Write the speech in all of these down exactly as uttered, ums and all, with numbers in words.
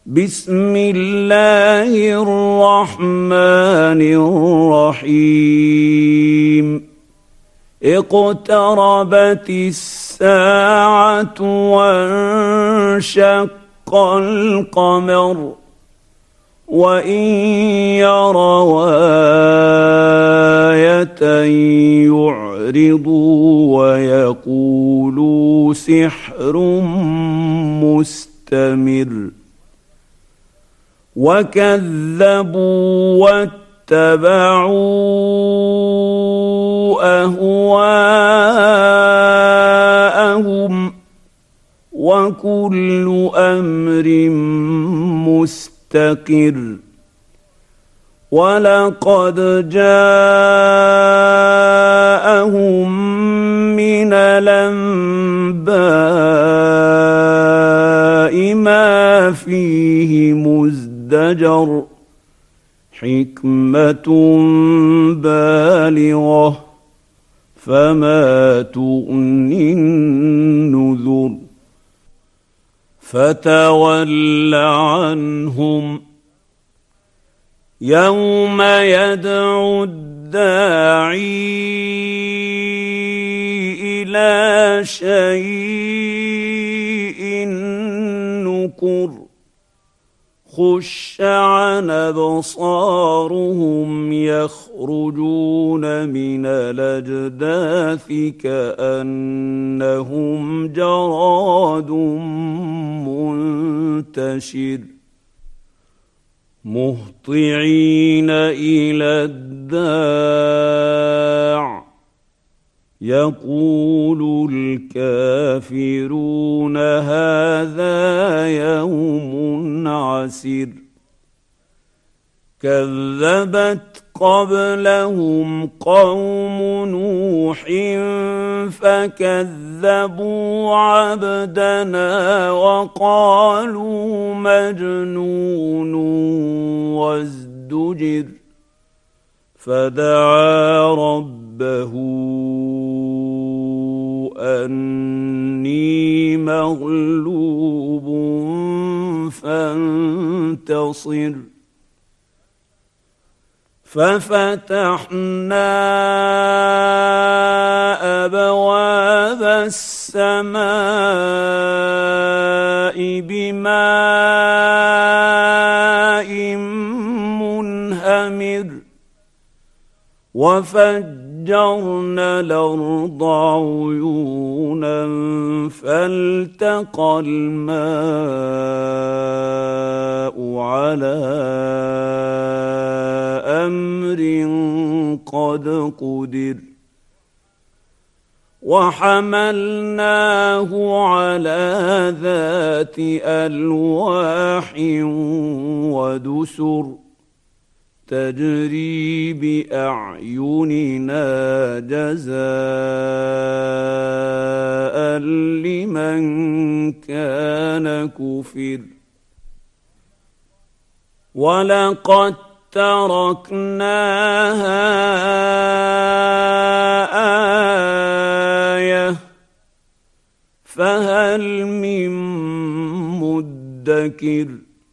بسم الله الرحمن الرحيم اقتربت الساعة وانشق القمر وإن يروا آية يعرضوا ويقولوا سحر مستمر وكذبوا واتبعوا أهواءهم وكل أمر مستقر ولقد جاءهم من الأنباء ما فيه مزدجر حكمة بالغة فما تغني النذر فتول عنهم يوم يدعو الداعي إلى شيء نكر خش عن أبصارهم يخرجون من الأجداث كأنهم جراد منتشر مهطعين إلى الداع يقول الكافرون هذا يوم عسير كذبت قبلهم قوم نوح فكذبوا عبدنا وقالوا مجنون وازدجر فدعا ربه أني مغلوب فانتصر ففتحنا أبواب السماء بماء منهمر وفجرنا الأرض عيونا فالتقى الماء على أمر قد قدر وحملناه على ذات ألواح ودسر تجري بأعيننا جزاء لمن كان كفر ولقد تركناها آية فهل من مدكر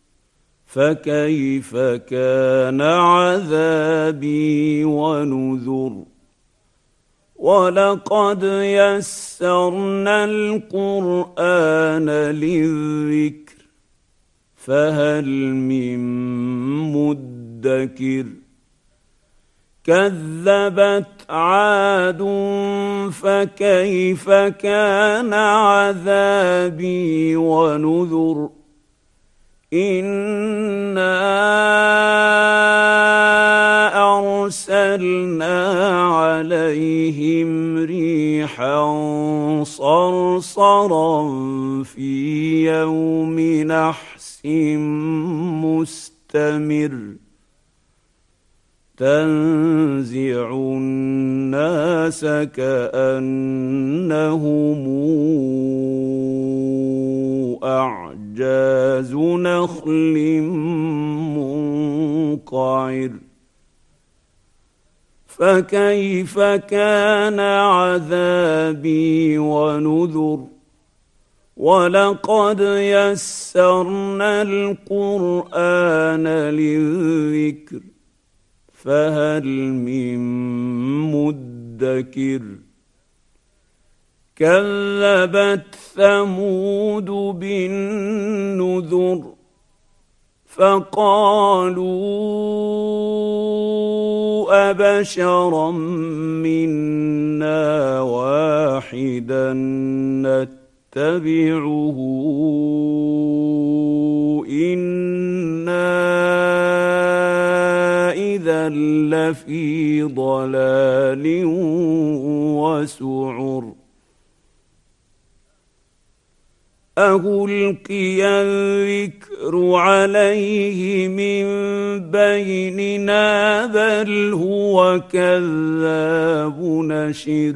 فكيف كان عذابي ونذر ولقد يسرنا القرآن للذكر فهل من مدكر كذبت عاد فكيف كان عذابي ونذر إنا أرسلنا عليهم ريحا صرصرا في يوم نحس مستمر تنزع الناس كأنهم أعجاز نخل منقعر فكيف كان عذابي ونذر ولقد يسرنا القرآن للذكر فهل من مدكر كذبت ثمود بالنذر فقالوا أبشرا منا واحدا نتبعه إنا إذا لفي ضلال وسعر ألقي الذكر عليه من بيننا بل هو كذاب نشر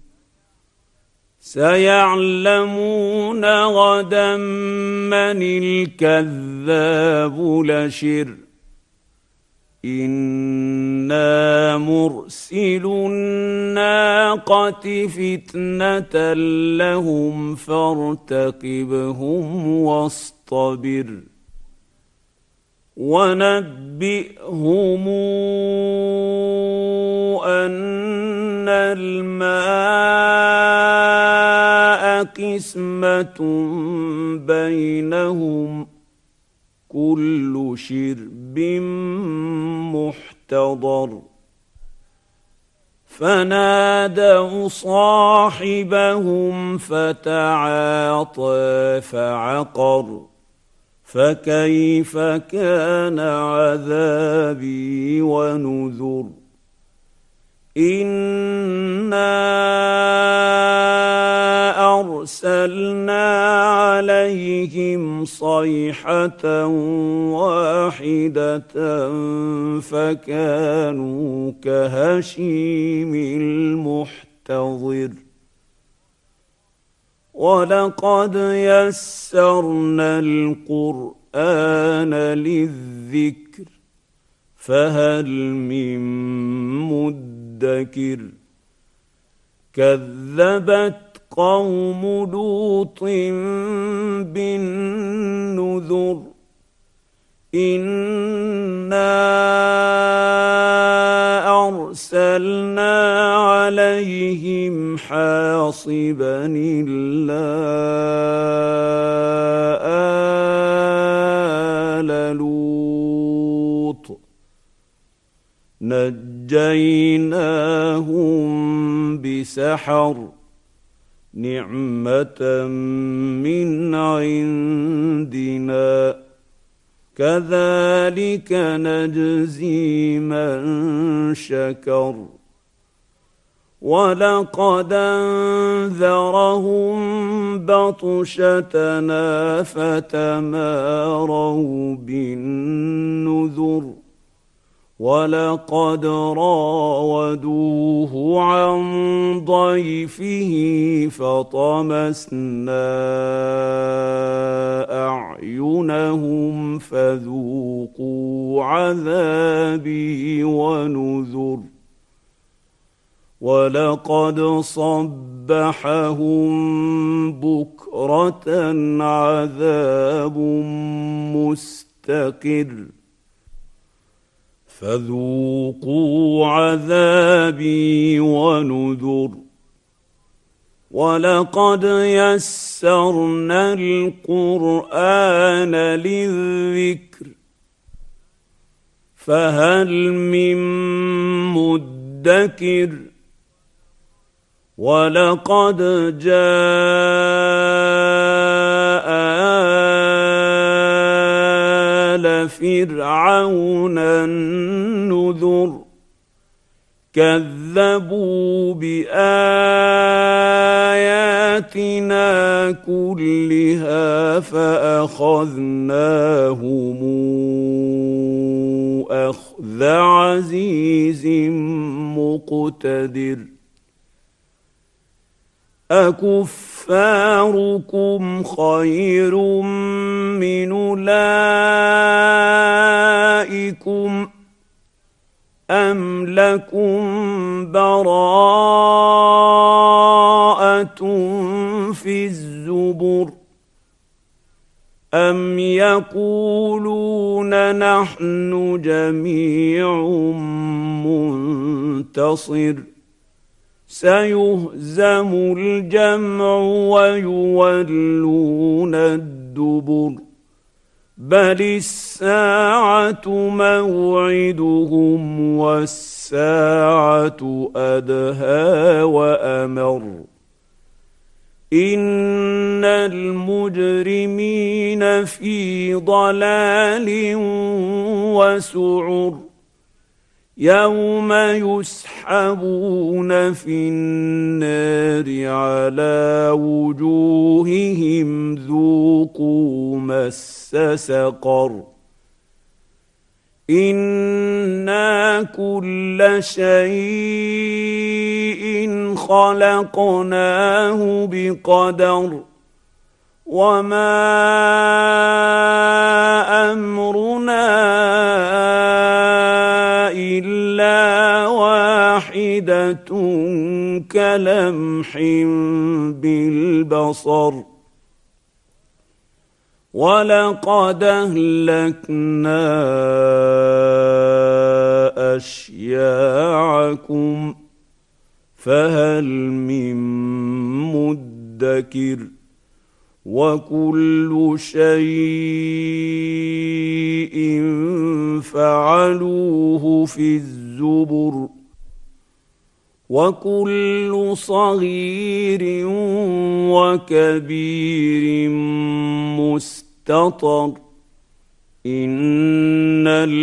سيعلمون غدا من الكذاب لشر إنا مرسل الناقة فتنة لهم فارتقبهم واصطبر ونبئهم أن الماء قسمة بينهم كل شرب محتضر فنادوا صاحبهم فتعاطى فعقر فكيف كان عذابي ونذر إنا أرسلنا عليهم صيحة واحدة فكانوا كهشيم المحتضر ولقد يسرنا القرآن للذكر فهل من مدكر كذبت قوم لوط بالنذر إنا أرسلنا عليهم حاصبا إلا آل لوط نجيناهم بسحر نعمة من عندنا كذلك نجزي من شكر ولقد أنذرهم بطشتنا فتماروا بالنذر ولقد راودوه عن ضيفه فطمسنا أعينهم فذوقوا عذابي ونذر ولقد صبحهم بكرة عذاب مستقر فذوقوا عذابي ونذر ولقد يسرنا القرآن للذكر فهل من مدكر ولقد جاء آل فرعون النذر كذبوا بآياتنا كلها فأخذناهم أخذ عزيز مقتدر أكفاركم خير من أولئكم أم لكم براءة في الزبر أم يقولون نحن جميع منتصر سيهزم الجمع ويولون الدبر بل الساعة موعدهم والساعة أدهى وأمر إن المجرمين في ضلال وسعر يوم يسحبون في النار على وجوههم ذوقوا مس سقر إنا كل شيء خلقناه بقدر وما أمرنا إلا واحدة كلمح بالبصر ولقد أهلكنا أشياعكم فهل من مدكر وكل شيء فعلوه في الزبر وكل صغير وكبير مستطر إن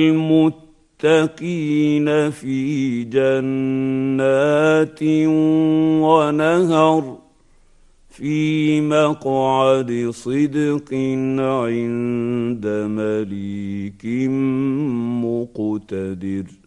المتقين في جنات ونهر في مقعد صدق عند مليك مقتدر.